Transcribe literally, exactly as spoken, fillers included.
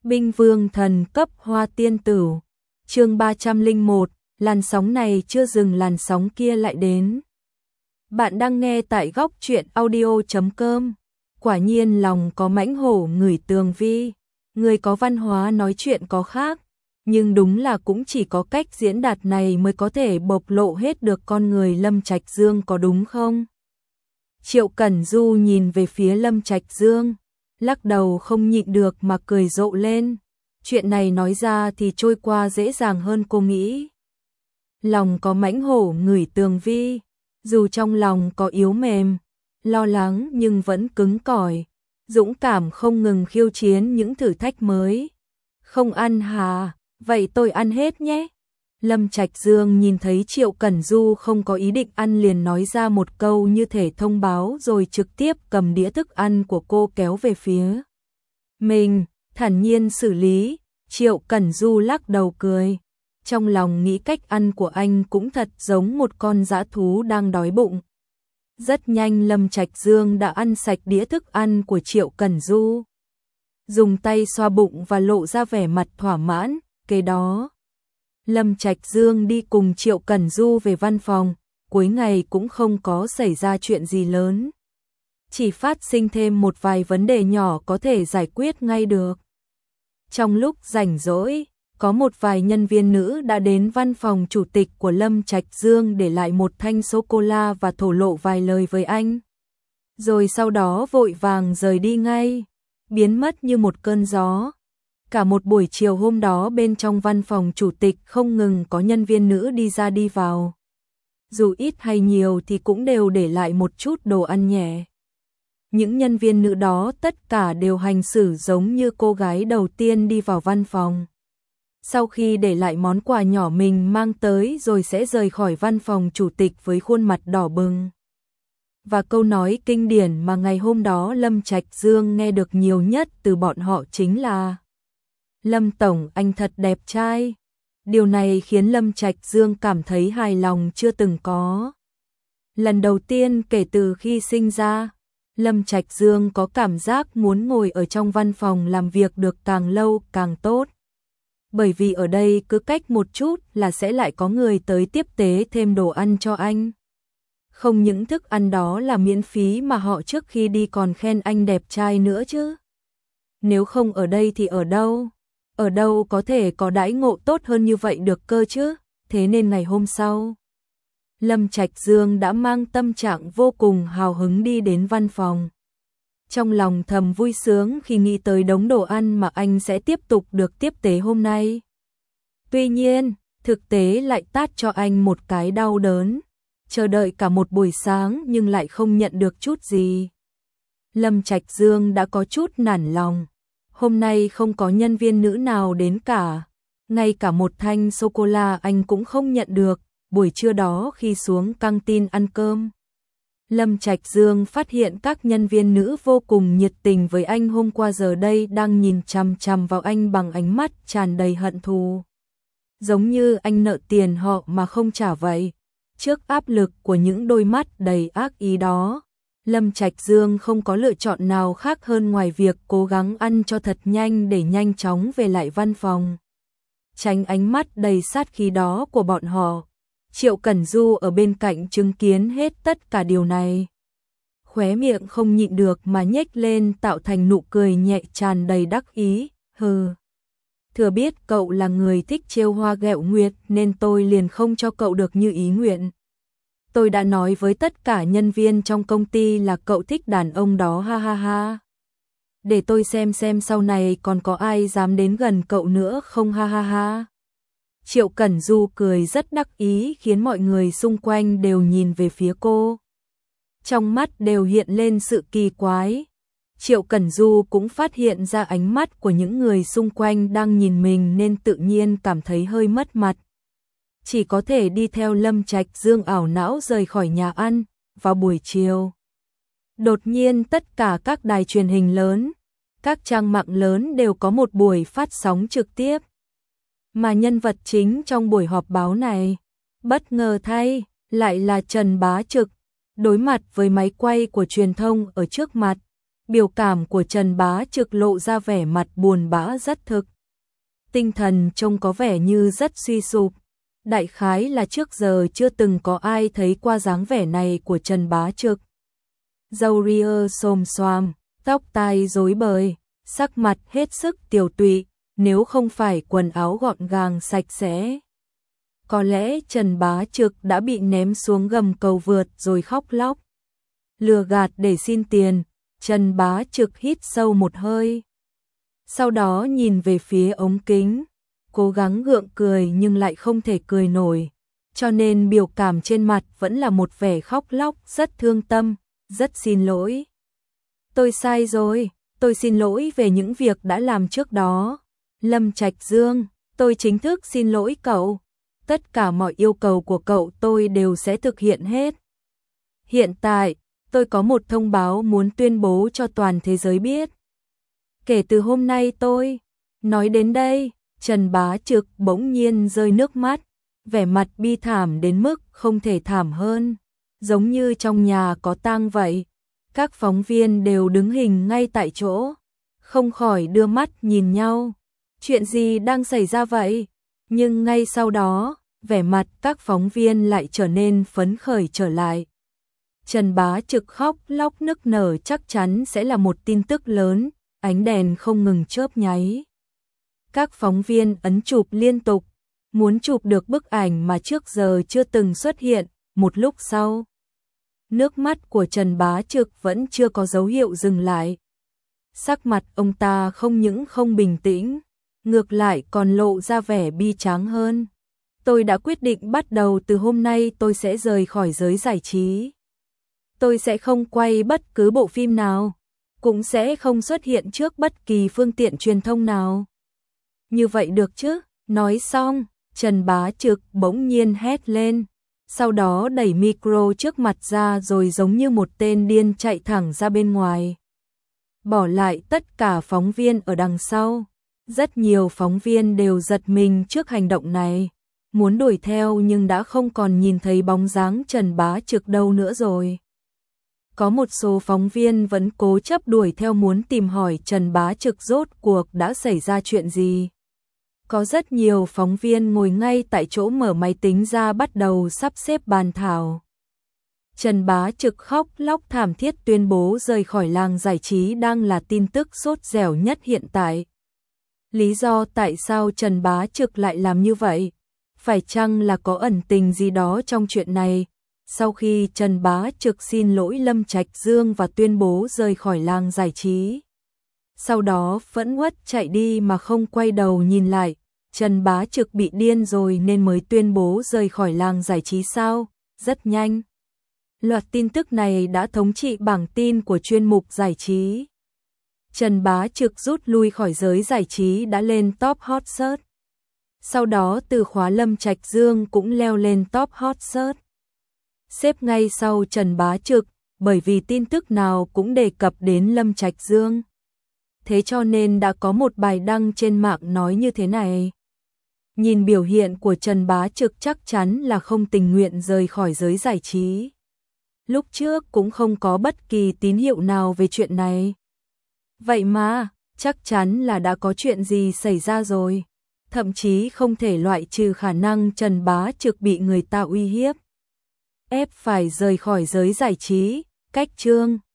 Binh vương thần cấp hoa tiên tử. Chương ba trăm lẻ một, làn sóng này chưa dừng làn sóng kia lại đến. Bạn đang nghe tại góc truyện audio chấm com. Quả nhiên lòng có mãnh hổ ngửi tường vi, người có văn hóa nói chuyện có khác, nhưng đúng là cũng chỉ có cách diễn đạt này mới có thể bộc lộ hết được con người Lâm Trạch Dương, có đúng không? Triệu Cẩn Du nhìn về phía Lâm Trạch Dương, lắc đầu không nhịn được mà cười rộ lên. Chuyện này nói ra thì trôi qua dễ dàng hơn cô nghĩ. Lòng có mãnh hổ ngửi tường vi, dù trong lòng có yếu mềm, lo lắng nhưng vẫn cứng cỏi, dũng cảm không ngừng khiêu chiến những thử thách mới. Không ăn hả? Vậy tôi ăn hết nhé. Lâm Trạch Dương nhìn thấy Triệu Cẩn Du không có ý định ăn liền nói ra một câu như thể thông báo, rồi trực tiếp cầm đĩa thức ăn của cô kéo về phía mình, thản nhiên xử lý. Triệu Cẩn Du lắc đầu cười, trong lòng nghĩ cách ăn của anh cũng thật giống một con dã thú đang đói bụng. Rất nhanh Lâm Trạch Dương đã ăn sạch đĩa thức ăn của Triệu Cẩn Du, dùng tay xoa bụng và lộ ra vẻ mặt thỏa mãn. Kế đó, Lâm Trạch Dương đi cùng Triệu Cẩn Du về văn phòng, cuối ngày cũng không có xảy ra chuyện gì lớn. Chỉ phát sinh thêm một vài vấn đề nhỏ có thể giải quyết ngay được. Trong lúc rảnh rỗi, có một vài nhân viên nữ đã đến văn phòng chủ tịch của Lâm Trạch Dương để lại một thanh sô-cô-la và thổ lộ vài lời với anh. Rồi sau đó vội vàng rời đi ngay, biến mất như một cơn gió. Cả một buổi chiều hôm đó bên trong văn phòng chủ tịch không ngừng có nhân viên nữ đi ra đi vào. Dù ít hay nhiều thì cũng đều để lại một chút đồ ăn nhẹ. Những nhân viên nữ đó tất cả đều hành xử giống như cô gái đầu tiên đi vào văn phòng. Sau khi để lại món quà nhỏ mình mang tới rồi sẽ rời khỏi văn phòng chủ tịch với khuôn mặt đỏ bừng. Và câu nói kinh điển mà ngày hôm đó Lâm Trạch Dương nghe được nhiều nhất từ bọn họ chính là: Lâm Tổng, anh thật đẹp trai. Điều này khiến Lâm Trạch Dương cảm thấy hài lòng chưa từng có. Lần đầu tiên kể từ khi sinh ra, Lâm Trạch Dương có cảm giác muốn ngồi ở trong văn phòng làm việc được càng lâu càng tốt. Bởi vì ở đây cứ cách một chút là sẽ lại có người tới tiếp tế thêm đồ ăn cho anh. Không những thức ăn đó là miễn phí mà họ trước khi đi còn khen anh đẹp trai nữa chứ. Nếu không ở đây thì ở đâu? Ở đâu có thể có đãi ngộ tốt hơn như vậy được cơ chứ? Thế nên ngày hôm sau, Lâm Trạch Dương đã mang tâm trạng vô cùng hào hứng đi đến văn phòng. Trong lòng thầm vui sướng khi nghĩ tới đống đồ ăn mà anh sẽ tiếp tục được tiếp tế hôm nay. Tuy nhiên, thực tế lại tát cho anh một cái đau đớn. Chờ đợi cả một buổi sáng nhưng lại không nhận được chút gì. Lâm Trạch Dương đã có chút nản lòng. Hôm nay không có nhân viên nữ nào đến cả. Ngay cả một thanh sô-cô-la anh cũng không nhận được. Buổi trưa đó khi xuống căng tin ăn cơm, Lâm Trạch Dương phát hiện các nhân viên nữ vô cùng nhiệt tình với anh hôm qua giờ đây đang nhìn chằm chằm vào anh bằng ánh mắt tràn đầy hận thù. Giống như anh nợ tiền họ mà không trả vậy. Trước áp lực của những đôi mắt đầy ác ý đó, Lâm Trạch Dương không có lựa chọn nào khác hơn ngoài việc cố gắng ăn cho thật nhanh để nhanh chóng về lại văn phòng, tránh ánh mắt đầy sát khí đó của bọn họ. Triệu Cẩn Du ở bên cạnh chứng kiến hết tất cả điều này, khóe miệng không nhịn được mà nhếch lên tạo thành nụ cười nhẹ tràn đầy đắc ý. Hừ, thừa biết cậu là người thích trêu hoa ghẹo nguyệt nên tôi liền không cho cậu được như ý nguyện. Tôi đã nói với tất cả nhân viên trong công ty là cậu thích đàn ông đó, ha ha ha. Để tôi xem xem sau này còn có ai dám đến gần cậu nữa không, ha ha ha. Triệu Cẩn Du cười rất đắc ý khiến mọi người xung quanh đều nhìn về phía cô. Trong mắt đều hiện lên sự kỳ quái. Triệu Cẩn Du cũng phát hiện ra ánh mắt của những người xung quanh đang nhìn mình nên tự nhiên cảm thấy hơi mất mặt. Chỉ có thể đi theo Lâm Trạch Dương ảo não rời khỏi nhà ăn. Vào buổi chiều, đột nhiên tất cả các đài truyền hình lớn, các trang mạng lớn đều có một buổi phát sóng trực tiếp. Mà nhân vật chính trong buổi họp báo này, bất ngờ thay, lại là Trần Bá Trực. Đối mặt với máy quay của truyền thông ở trước mặt, Biểu cảm của Trần Bá Trực lộ ra vẻ mặt buồn bã rất thực. Tinh thần trông có vẻ như rất suy sụp. Đại khái là trước giờ chưa từng có ai thấy qua dáng vẻ này của Trần Bá Trực. Râu ria xồm xoàm, tóc tai rối bời, sắc mặt hết sức tiều tụy, nếu không phải quần áo gọn gàng sạch sẽ. Có lẽ Trần Bá Trực đã bị ném xuống gầm cầu vượt rồi khóc lóc. Lừa gạt để xin tiền, Trần Bá Trực hít sâu một hơi. Sau đó nhìn về phía ống kính, cố gắng gượng cười nhưng lại không thể cười nổi, cho nên biểu cảm trên mặt vẫn là một vẻ khóc lóc rất thương tâm, rất xin lỗi. Tôi sai rồi, tôi xin lỗi về những việc đã làm trước đó. Lâm Trạch Dương, tôi chính thức xin lỗi cậu. Tất cả mọi yêu cầu của cậu tôi đều sẽ thực hiện hết. Hiện tại, tôi có một thông báo muốn tuyên bố cho toàn thế giới biết. Kể từ hôm nay tôi, nói đến đây, Trần Bá Trực bỗng nhiên rơi nước mắt, vẻ mặt bi thảm đến mức không thể thảm hơn, giống như trong nhà có tang vậy. Các phóng viên đều đứng hình ngay tại chỗ, không khỏi đưa mắt nhìn nhau. Chuyện gì đang xảy ra vậy? Nhưng ngay sau đó, vẻ mặt các phóng viên lại trở nên phấn khởi trở lại. Trần Bá Trực khóc lóc nức nở chắc chắn sẽ là một tin tức lớn, ánh đèn không ngừng chớp nháy. Các phóng viên ấn chụp liên tục, muốn chụp được bức ảnh mà trước giờ chưa từng xuất hiện. Một lúc sau, nước mắt của Trần Bá Trực vẫn chưa có dấu hiệu dừng lại. Sắc mặt ông ta không những không bình tĩnh, ngược lại còn lộ ra vẻ bi tráng hơn. Tôi đã quyết định bắt đầu từ hôm nay tôi sẽ rời khỏi giới giải trí. Tôi sẽ không quay bất cứ bộ phim nào, cũng sẽ không xuất hiện trước bất kỳ phương tiện truyền thông nào. Như vậy được chứ? Nói xong, Trần Bá Trực bỗng nhiên hét lên, sau đó đẩy micro trước mặt ra rồi giống như một tên điên chạy thẳng ra bên ngoài. Bỏ lại tất cả phóng viên ở đằng sau. Rất nhiều phóng viên đều giật mình trước hành động này, muốn đuổi theo nhưng đã không còn nhìn thấy bóng dáng Trần Bá Trực đâu nữa rồi. Có một số phóng viên vẫn cố chấp đuổi theo muốn tìm hỏi Trần Bá Trực rốt cuộc đã xảy ra chuyện gì. Có rất nhiều phóng viên ngồi ngay tại chỗ mở máy tính ra bắt đầu sắp xếp bàn thảo. Trần Bá Trực khóc lóc thảm thiết tuyên bố rời khỏi làng giải trí đang là tin tức sốt dẻo nhất hiện tại. Lý do tại sao Trần Bá Trực lại làm như vậy? Phải chăng là có ẩn tình gì đó trong chuyện này? Sau khi Trần Bá Trực xin lỗi Lâm Trạch Dương và tuyên bố rời khỏi làng giải trí, sau đó phẫn uất chạy đi mà không quay đầu nhìn lại, Trần Bá Trực bị điên rồi nên mới tuyên bố rời khỏi làng giải trí sao? Rất nhanh, loạt tin tức này đã thống trị bảng tin của chuyên mục giải trí. Trần Bá Trực rút lui khỏi giới giải trí đã lên top hot search. Sau đó từ khóa Lâm Trạch Dương cũng leo lên top hot search. Xếp ngay sau Trần Bá Trực, bởi vì tin tức nào cũng đề cập đến Lâm Trạch Dương. Thế cho nên đã có một bài đăng trên mạng nói như thế này. Nhìn biểu hiện của Trần Bá Trực chắc chắn là không tình nguyện rời khỏi giới giải trí. Lúc trước cũng không có bất kỳ tín hiệu nào về chuyện này. Vậy mà, chắc chắn là đã có chuyện gì xảy ra rồi. Thậm chí không thể loại trừ khả năng Trần Bá Trực bị người ta uy hiếp, ép phải rời khỏi giới giải trí. Cách chương